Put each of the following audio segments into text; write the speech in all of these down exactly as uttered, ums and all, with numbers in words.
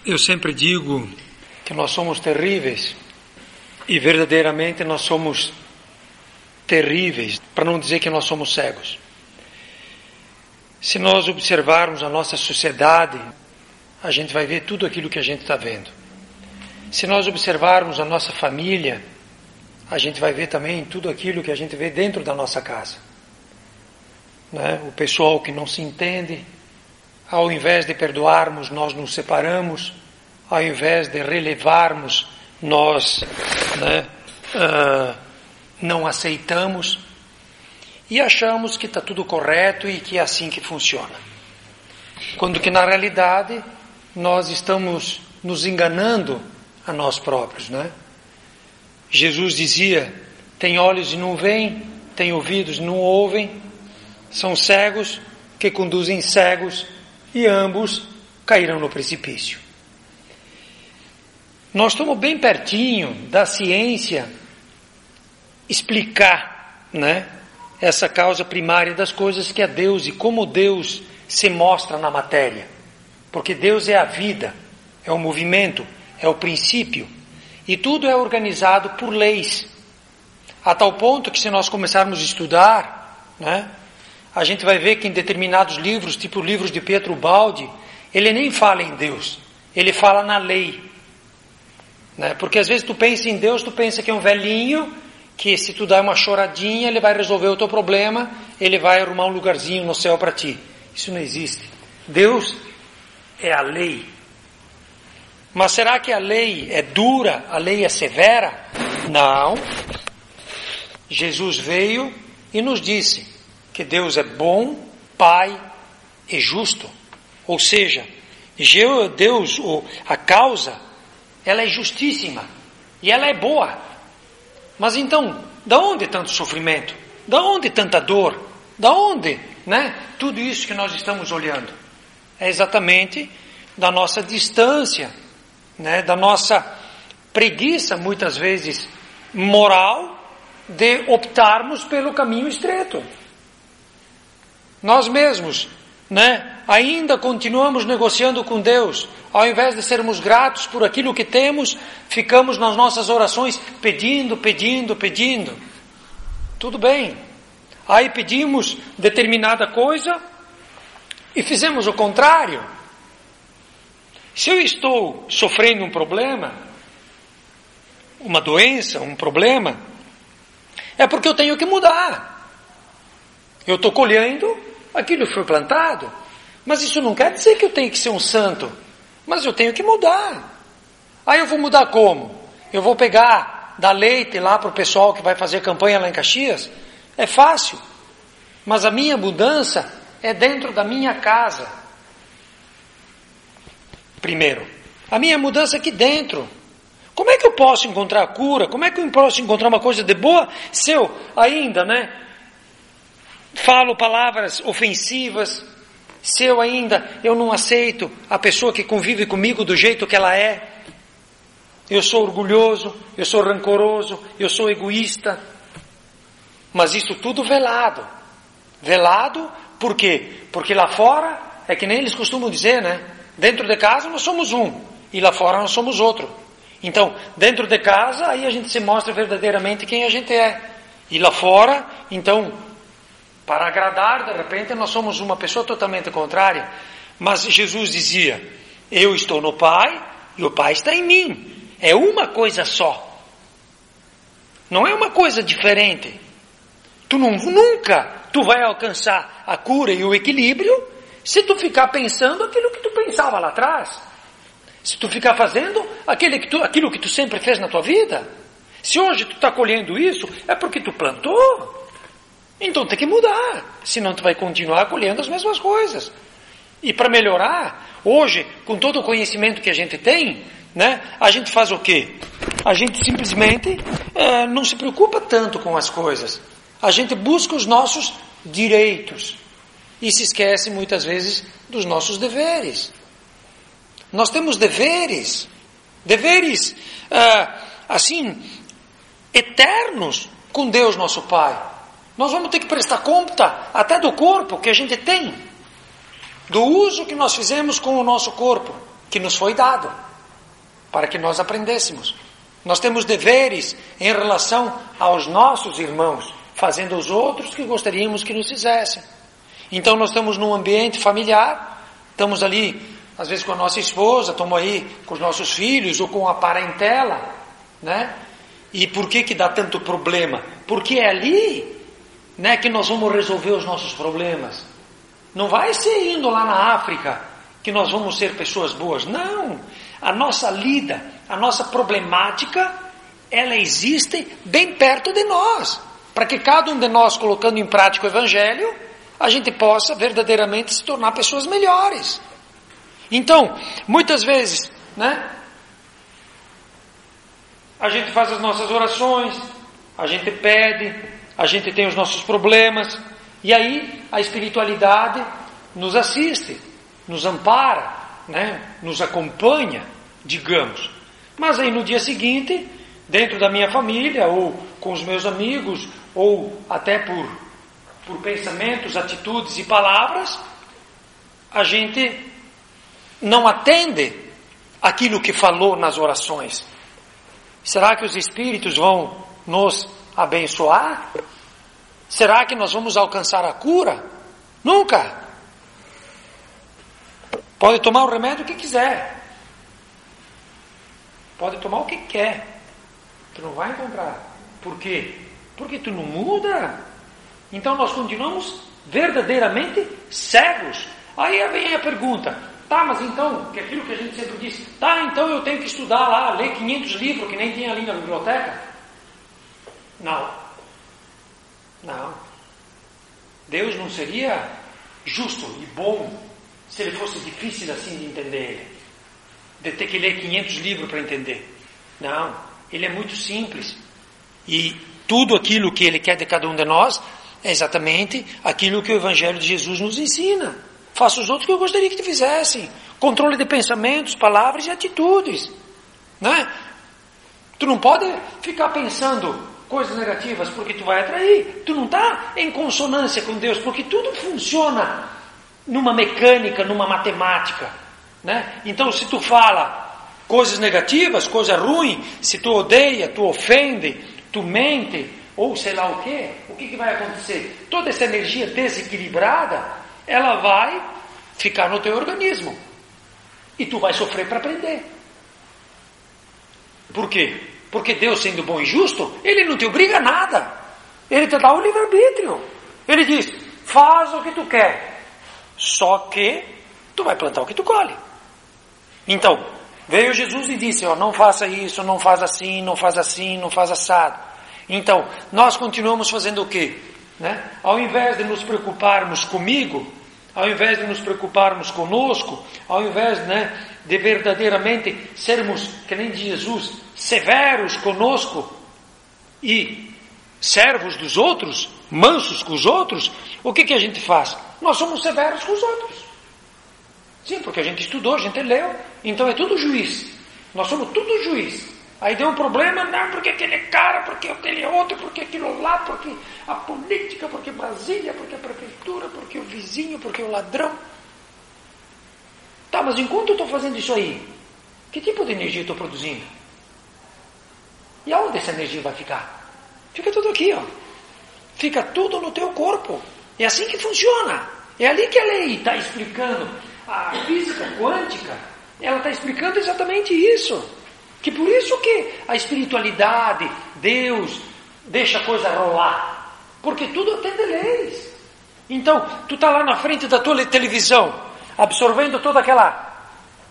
Eu sempre digo que nós somos terríveis, e verdadeiramente nós somos terríveis, para não dizer que nós somos cegos. Se nós observarmos a nossa sociedade, a gente vai ver tudo aquilo que a gente está vendo. Se nós observarmos a nossa família, a gente vai ver também tudo aquilo que a gente vê dentro da nossa casa. Né? O pessoal que não se entende, ao invés de perdoarmos, nós nos separamos, ao invés de relevarmos, nós né, uh, não aceitamos e achamos que está tudo correto e que é assim que funciona. Quando que na realidade nós estamos nos enganando a nós próprios, né? Jesus dizia, tem olhos e não veem, tem ouvidos e não ouvem, são cegos que conduzem cegos e ambos cairão no precipício. Nós estamos bem pertinho da ciência explicar, né, essa causa primária das coisas, que é Deus e como Deus se mostra na matéria. Porque Deus é a vida, é o movimento, é o princípio. E tudo é organizado por leis. A tal ponto que se nós começarmos a estudar, né, a gente vai ver que em determinados livros, tipo livros de Pietro Baldi, ele nem fala em Deus, ele fala na lei. Né? Porque às vezes tu pensa em Deus, tu pensa que é um velhinho, que se tu dá uma choradinha, ele vai resolver o teu problema, ele vai arrumar um lugarzinho no céu para ti. Isso não existe. Deus é a lei. Mas será que a lei é dura? A lei é severa? Não. Jesus veio e nos disse que Deus é bom, Pai e justo. Ou seja, Deus, a causa, ela é justíssima e ela é boa. Mas então, da onde tanto sofrimento? Da onde tanta dor? Da onde, né? Tudo isso que nós estamos olhando é exatamente da nossa distância, né? Da nossa preguiça, muitas vezes moral, de optarmos pelo caminho estreito. Nós mesmos, né? Ainda continuamos negociando com Deus. Ao invés de sermos gratos por aquilo que temos, ficamos nas nossas orações pedindo, pedindo, pedindo. Tudo bem. Aí pedimos determinada coisa e fizemos o contrário. Se eu estou sofrendo um problema, uma doença, um problema, é porque eu tenho que mudar. Eu estou colhendo aquilo que foi plantado. Mas isso não quer dizer que eu tenho que ser um santo. Mas eu tenho que mudar. Aí eu vou mudar como? Eu vou pegar, dar leite lá para o pessoal que vai fazer campanha lá em Caxias? É fácil. Mas a minha mudança é dentro da minha casa. Primeiro. A minha mudança é aqui dentro. Como é que eu posso encontrar a cura? Como é que eu posso encontrar uma coisa de boa se eu ainda, né, falo palavras ofensivas? Se eu ainda, eu não aceito a pessoa que convive comigo do jeito que ela é, eu sou orgulhoso, eu sou rancoroso, eu sou egoísta, mas isso tudo velado, velado por quê? Porque lá fora, é que nem eles costumam dizer, né? Dentro de casa nós somos um, e lá fora nós somos outro. Então, dentro de casa, aí a gente se mostra verdadeiramente quem a gente é, e lá fora, então, para agradar, de repente, nós somos uma pessoa totalmente contrária. Mas Jesus dizia, eu estou no Pai e o Pai está em mim. É uma coisa só. Não é uma coisa diferente. Tu não, nunca tu vai alcançar a cura e o equilíbrio se tu ficar pensando aquilo que tu pensava lá atrás. Se tu ficar fazendo aquele que tu, aquilo que tu sempre fez na tua vida. Se hoje tu está colhendo isso, é porque tu plantou. Então tem que mudar, senão tu vai continuar colhendo as mesmas coisas. E para melhorar, hoje, com todo o conhecimento que a gente tem, né, a gente faz o quê? A gente simplesmente é, não se preocupa tanto com as coisas. A gente busca os nossos direitos e se esquece muitas vezes dos nossos deveres. Nós temos deveres, deveres é, assim, eternos com Deus nosso Pai. Nós vamos ter que prestar conta até do corpo que a gente tem, do uso que nós fizemos com o nosso corpo. que nos foi dado, para que nós aprendêssemos. Nós temos deveres em relação aos nossos irmãos, fazendo os outros que gostaríamos que nos fizessem. Então nós estamos num ambiente familiar, estamos ali, às vezes com a nossa esposa, estamos aí com os nossos filhos ou com a parentela, né? E por que que dá tanto problema? Porque é ali, né, que nós vamos resolver os nossos problemas. Não vai ser indo lá na África que nós vamos ser pessoas boas. Não. A nossa lida, a nossa problemática, ela existe bem perto de nós. Para que cada um de nós, colocando em prática o Evangelho, a gente possa verdadeiramente se tornar pessoas melhores. Então, muitas vezes, né, a gente faz as nossas orações, a gente pede, a gente tem os nossos problemas, e aí a espiritualidade nos assiste, nos ampara, né, nos acompanha, digamos. Mas aí no dia seguinte, dentro da minha família, ou com os meus amigos, ou até por, por pensamentos, atitudes e palavras, a gente não atende aquilo que falou nas orações. Será que os Espíritos vão nos abençoar? Será que nós vamos alcançar a cura? Nunca! Pode tomar o remédio que quiser. Pode tomar o que quer. Tu não vai encontrar. Por quê? Porque tu não muda. Então nós continuamos verdadeiramente cegos. Aí vem a pergunta: tá, mas então, que é aquilo que a gente sempre diz, tá, então eu tenho que estudar lá, ler quinhentos livros que nem tem ali na biblioteca? Não. Não. Deus não seria justo e bom se ele fosse difícil assim de entender ele, de ter que ler quinhentos livros para entender. Não. Ele é muito simples. E tudo aquilo que ele quer de cada um de nós é exatamente aquilo que o Evangelho de Jesus nos ensina. Faça os outros que eu gostaria que te fizessem. Controle de pensamentos, palavras e atitudes. Né? Tu não pode ficar pensando coisas negativas porque tu vai atrair. Tu não está em consonância com Deus, porque tudo funciona numa mecânica, numa matemática. Né? Então se tu fala coisas negativas, coisa ruim, se tu odeia, tu ofende, tu mente, ou sei lá o quê, o que, que vai acontecer? Toda essa energia desequilibrada, ela vai ficar no teu organismo. E tu vai sofrer para aprender. Por quê? Porque Deus, sendo bom e justo, Ele não te obriga a nada. Ele te dá o livre-arbítrio. Ele diz, faz o que tu quer. Só que tu vai plantar o que tu colhe. Então, veio Jesus e disse, ó, não faça isso, não faz assim, não faz assim, não faz assado. Então, nós continuamos fazendo o quê? Né? Ao invés de nos preocuparmos comigo, ao invés de nos preocuparmos conosco, ao invés, né, de verdadeiramente sermos, que nem de Jesus, severos conosco e servos dos outros, mansos com os outros, o que, que a gente faz? Nós somos severos com os outros. Sim, porque a gente estudou, a gente leu, então é tudo juiz. Nós somos tudo juiz. Aí deu um problema, não, porque aquele cara, porque aquele outro, porque aquilo lá, porque a política, porque Brasília, porque a prefeitura, porque o vizinho, porque o ladrão. Tá, mas enquanto eu estou fazendo isso aí, que tipo de energia eu estou produzindo? E aonde essa energia vai ficar? Fica tudo aqui, ó. Fica tudo no teu corpo. É assim que funciona. É ali que a lei está explicando. A física quântica, ela está explicando exatamente isso. Que por isso que a espiritualidade, Deus, deixa a coisa rolar. Porque tudo atende leis. Então, tu está lá na frente da tua televisão, absorvendo toda aquela...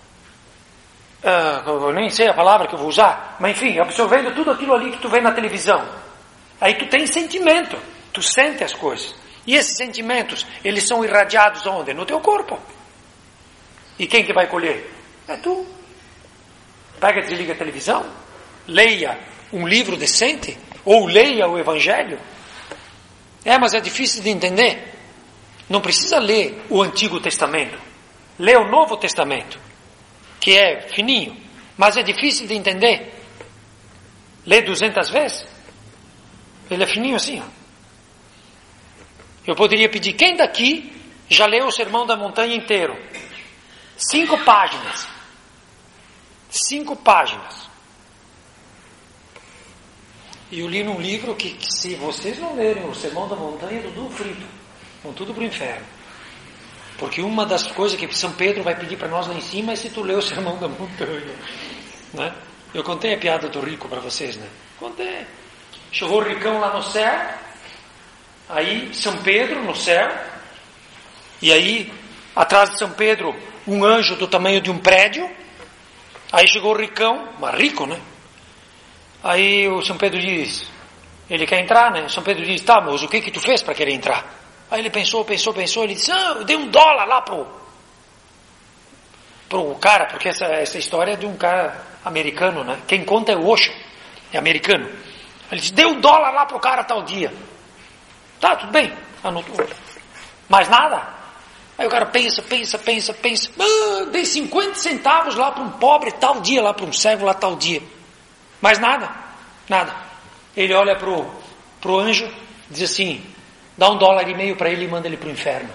Uh, eu nem sei a palavra que eu vou usar, mas enfim, absorvendo tudo aquilo ali que tu vê na televisão. Aí tu tem sentimento, tu sente as coisas. E esses sentimentos, eles são irradiados onde? No teu corpo. E quem que vai colher? É tu. Pega e desliga a televisão, leia um livro decente, ou leia o Evangelho. É, mas é difícil de entender. Não precisa ler o Antigo Testamento. Lê o Novo Testamento, que é fininho, mas é difícil de entender. Lê duzentas vezes. Ele é fininho assim, ó. Eu poderia pedir, quem daqui já leu o Sermão da Montanha inteiro? Cinco páginas. Cinco páginas. E eu li num livro que, que se vocês não lerem o Sermão da Montanha, tudo frito. Vão tudo para o inferno. Porque uma das coisas que São Pedro vai pedir para nós lá em cima é se tu lê o Sermão da Montanha. Né? Eu contei a piada do rico para vocês, né? Contei. Chegou o ricão lá no céu. Aí São Pedro no céu. E aí, atrás de São Pedro, um anjo do tamanho de um prédio. Aí chegou o ricão, mas rico, né? Aí o São Pedro diz, ele quer entrar, né? São Pedro diz, tá, mas o que que tu fez para querer entrar? Aí ele pensou, pensou, pensou, ele disse, ah, eu dei um dólar lá pro, pro cara, porque essa, essa história é de um cara americano, né? Quem conta é o Osho, é americano. Ele disse, dei um dólar lá pro cara tal dia. Tá, tudo bem, anotou. Mais nada? Aí o cara pensa, pensa, pensa, pensa, ah, dei cinquenta centavos lá para um pobre tal dia, lá para um cego lá tal dia. Mas nada, nada. Ele olha pro, pro anjo, diz assim, dá um dólar e meio para ele e manda ele para o inferno.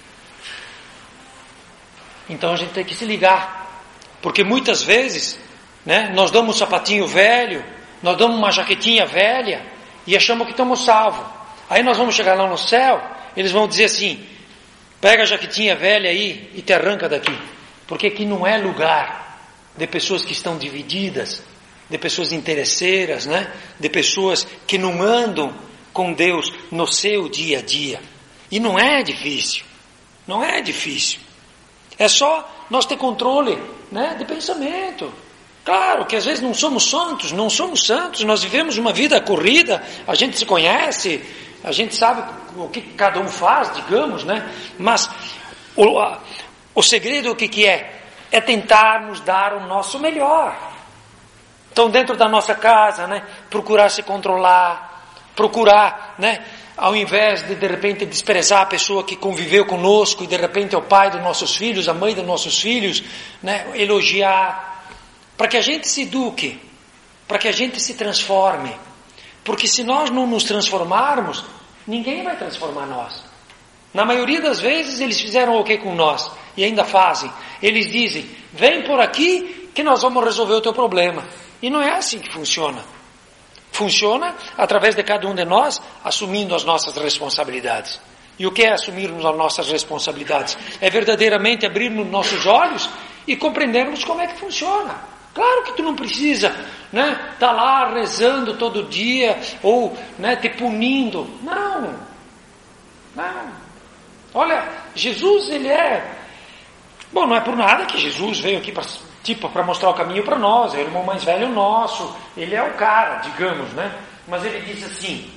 Então a gente tem que se ligar, porque muitas vezes, né, nós damos um sapatinho velho, nós damos uma jaquetinha velha e achamos que estamos salvos. Aí nós vamos chegar lá no céu, eles vão dizer assim, pega a jaquetinha velha aí e te arranca daqui, porque aqui não é lugar de pessoas que estão divididas, de pessoas interesseiras, né? De pessoas que não andam com Deus no seu dia a dia. E não é difícil, não é difícil. É só nós ter controle, né, de pensamento. Claro que às vezes não somos santos, não somos santos, nós vivemos uma vida corrida, a gente se conhece, a gente sabe o que cada um faz, digamos, né? Mas o, a, o segredo o que, que é? É tentarmos dar o nosso melhor. Então, dentro da nossa casa, né, procurar se controlar, procurar, né, ao invés de, de repente, desprezar a pessoa que conviveu conosco e, de repente, é o pai dos nossos filhos, a mãe dos nossos filhos, né, elogiar, para que a gente se eduque, para que a gente se transforme. Porque se nós não nos transformarmos, ninguém vai transformar nós. Na maioria das vezes, eles fizeram o que com nós? E ainda fazem. Eles dizem, vem por aqui que nós vamos resolver o teu problema. E não é assim que funciona. Funciona através de cada um de nós assumindo as nossas responsabilidades. E o que é assumirmos as nossas responsabilidades? É verdadeiramente abrirmos nossos olhos e compreendermos como é que funciona. Claro que tu não precisa, né, tá lá rezando todo dia ou, né, te punindo. Não. Não. Olha, Jesus, ele é... Bom, não é por nada que Jesus veio aqui para... Tipo, para mostrar o caminho para nós, é o irmão mais velho nosso, ele é o cara, digamos, né? Mas ele diz assim,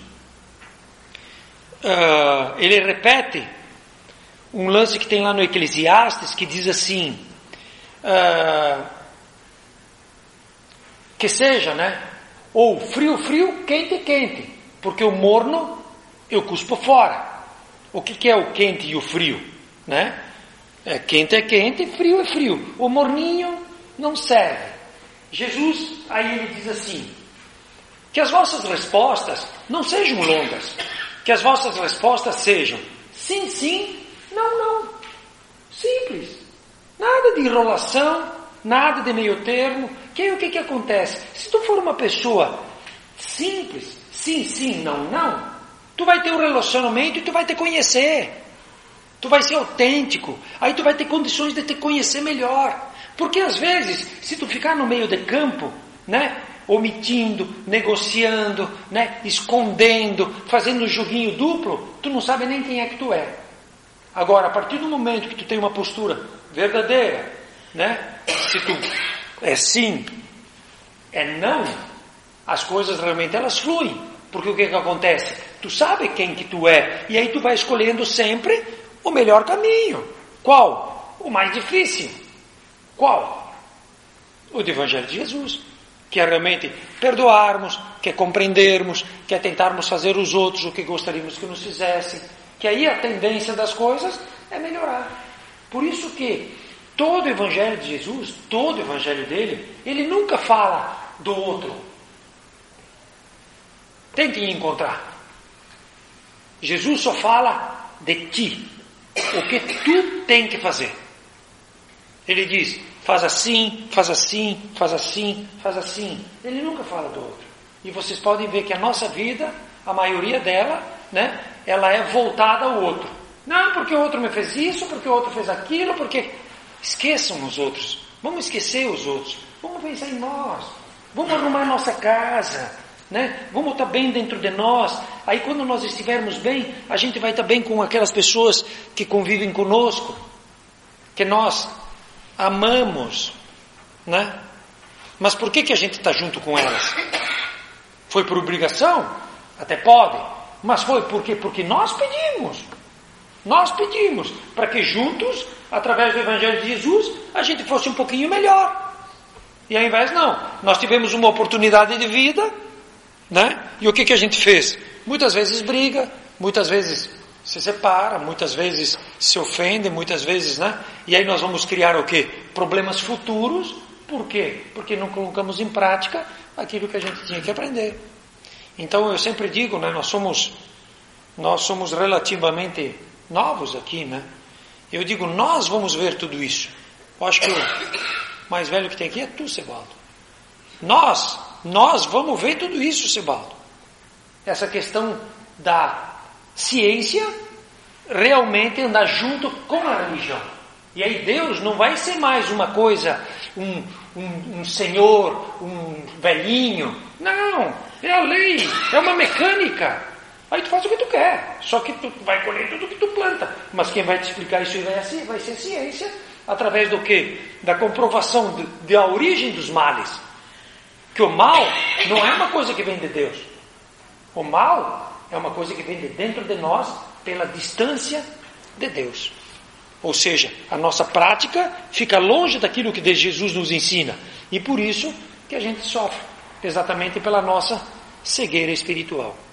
uh, ele repete um lance que tem lá no Eclesiastes, que diz assim, uh, que seja, né? Ou frio, frio, quente, quente, porque o morno eu cuspo fora. O que, que é o quente e o frio, né? É, quente é quente, frio é frio. O morninho não serve. Jesus, aí ele diz assim, que as vossas respostas não sejam longas, que as vossas respostas sejam sim, sim, não, não. Simples. Nada de enrolação, nada de meio termo. Que aí o que que acontece? Se tu for uma pessoa simples, sim, sim, não, não, tu vai ter um relacionamento e tu vai te conhecer. Tu vai ser autêntico. Aí tu vai ter condições de te conhecer melhor. Porque às vezes, se tu ficar no meio de campo, né, omitindo, negociando, né, escondendo, fazendo um joguinho duplo, tu não sabe nem quem é que tu é. Agora, a partir do momento que tu tem uma postura verdadeira, né, se tu é sim, é não, as coisas realmente elas fluem. Porque o que que acontece? Tu sabe quem que tu é, e aí tu vai escolhendo sempre o melhor caminho. Qual? O mais difícil. Qual? O do Evangelho de Jesus, que é realmente perdoarmos, que é compreendermos, que é tentarmos fazer os outros o que gostaríamos que nos fizessem, que aí a tendência das coisas é melhorar. Por isso que todo o Evangelho de Jesus, todo o Evangelho dele, ele nunca fala do outro. Tentem encontrar. Jesus só fala de ti, o que tu tem que fazer. Ele diz, faz assim, faz assim, faz assim, faz assim. Ele nunca fala do outro. E vocês podem ver que a nossa vida, a maioria dela, né, ela é voltada ao outro. Não, porque o outro me fez isso, porque o outro fez aquilo, porque... Esqueçam os outros. Vamos esquecer os outros. Vamos pensar em nós. Vamos arrumar nossa casa, né? Vamos estar bem dentro de nós. Aí quando nós estivermos bem, a gente vai estar bem com aquelas pessoas que convivem conosco, que nós amamos, né? Mas por que que a gente está junto com elas? Foi por obrigação? Até pode. Mas foi por quê? Porque nós pedimos. Nós pedimos para que juntos, através do Evangelho de Jesus, a gente fosse um pouquinho melhor. E ao invés não, nós tivemos uma oportunidade de vida, né? E o que que a gente fez? Muitas vezes briga, muitas vezes se separa, muitas vezes se ofende, muitas vezes, né? E aí nós vamos criar o quê? Problemas futuros. Por quê? Porque não colocamos em prática aquilo que a gente tinha que aprender. Então eu sempre digo, né? Nós somos, nós somos relativamente novos aqui, né? Eu digo, nós vamos ver tudo isso. Eu acho que o mais velho que tem aqui é tu, Sebaldo. Nós, nós vamos ver tudo isso, Sebaldo. Essa questão da ciência realmente andar junto com a religião. E aí Deus não vai ser mais uma coisa, um, um, um senhor, um velhinho. Não, é a lei, é uma mecânica. Aí tu faz o que tu quer, só que tu vai colher tudo que tu planta. Mas quem vai te explicar isso vai ser, vai ser ciência, através do quê? Da comprovação de, da origem dos males. Que o mal não é uma coisa que vem de Deus. O mal é uma coisa que vem de dentro de nós pela distância de Deus. Ou seja, a nossa prática fica longe daquilo que Jesus nos ensina. E por isso que a gente sofre, exatamente pela nossa cegueira espiritual.